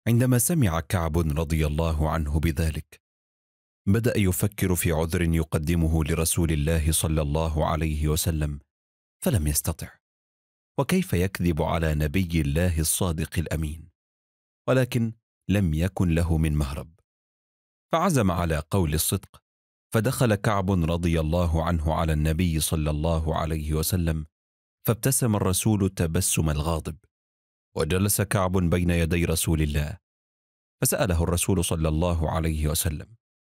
عندما سمع كعب رضي الله عنه بذلك بدأ يفكر في عذر يقدمه لرسول الله صلى الله عليه وسلم، فلم يستطع. وكيف يكذب على نبي الله الصادق الأمين؟ ولكن لم يكن له من مهرب، فعزم على قول الصدق. فدخل كعب رضي الله عنه على النبي صلى الله عليه وسلم، فابتسم الرسول تبسم الغاضب، وجلس كعب بين يدي رسول الله، فسأله الرسول صلى الله عليه وسلم: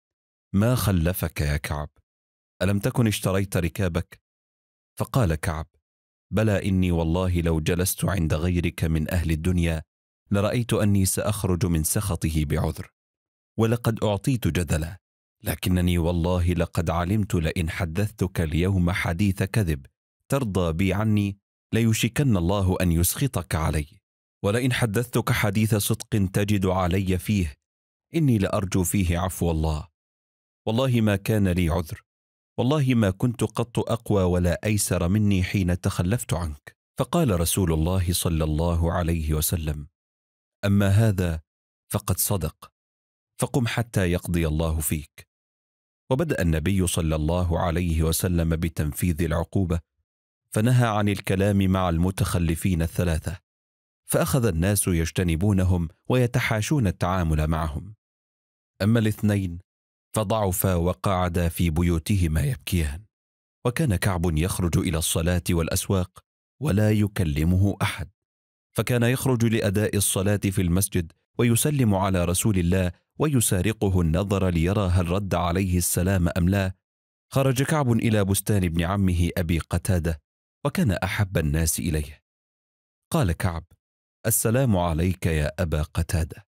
ما خلفك يا كعب؟ ألم تكن اشتريت ركابك؟ فقال كعب: بلى، إني والله لو جلست عند غيرك من أهل الدنيا لرأيت أني سأخرج من سخطه بعذر، ولقد أعطيت جدلا، لكنني والله لقد علمت لئن حدثتك اليوم حديث كذب ترضى بي عني ليشكن الله أن يسخطك علي، ولئن حدثتك حديث صدق تجد علي فيه إني لأرجو فيه عفو الله. والله ما كان لي عذر، والله ما كنت قط أقوى ولا أيسر مني حين تخلفت عنك. فقال رسول الله صلى الله عليه وسلم: أما هذا فقد صدق، فقم حتى يقضي الله فيك. وبدأ النبي صلى الله عليه وسلم بتنفيذ العقوبة، فنهى عن الكلام مع المتخلفين الثلاثة، فأخذ الناس يجتنبونهم ويتحاشون التعامل معهم. أما الاثنين فضعفا وقعدا في بيوتهما يبكيان. وكان كعب يخرج إلى الصلاة والأسواق ولا يكلمه أحد، فكان يخرج لأداء الصلاة في المسجد ويسلم على رسول الله ويسارقه النظر ليرى هل رد عليه السلام أم لا. خرج كعب إلى بستان ابن عمه أبي قتادة، وكان أحب الناس إليه. قال كعب: السلام عليك يا أبا قتادة،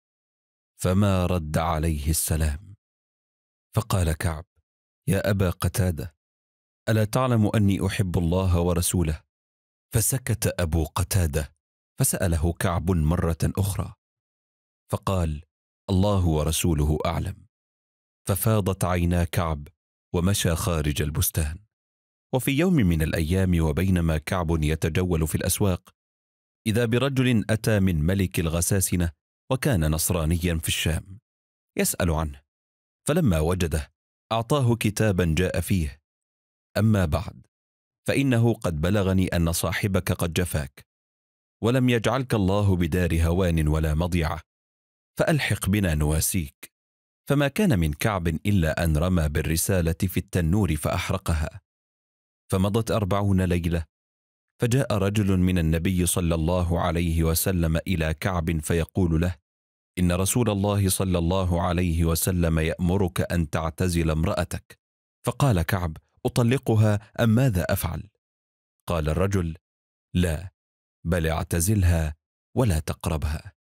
فما رد عليه السلام. فقال كعب: يا أبا قتادة، ألا تعلم أني أحب الله ورسوله؟ فسكت أبو قتادة، فسأله كعب مرة أخرى، فقال: الله ورسوله أعلم. ففاضت عينا كعب ومشى خارج البستان. وفي يوم من الأيام وبينما كعب يتجول في الأسواق، إذا برجل أتى من ملك الغساسنة، وكان نصرانيا في الشام، يسأل عنه، فلما وجده أعطاه كتابا جاء فيه: أما بعد، فإنه قد بلغني أن صاحبك قد جفاك، ولم يجعلك الله بدار هوان ولا مضيعة، فألحق بنا نواسيك. فما كان من كعب إلا أن رمى بالرسالة في التنور فأحرقها. فمضت 40 ليلة، فجاء رجل من النبي صلى الله عليه وسلم إلى كعب فيقول له: إن رسول الله صلى الله عليه وسلم يأمرك أن تعتزل امرأتك. فقال كعب: أطلقها أم ماذا أفعل؟ قال الرجل: لا، بل اعتزلها ولا تقربها.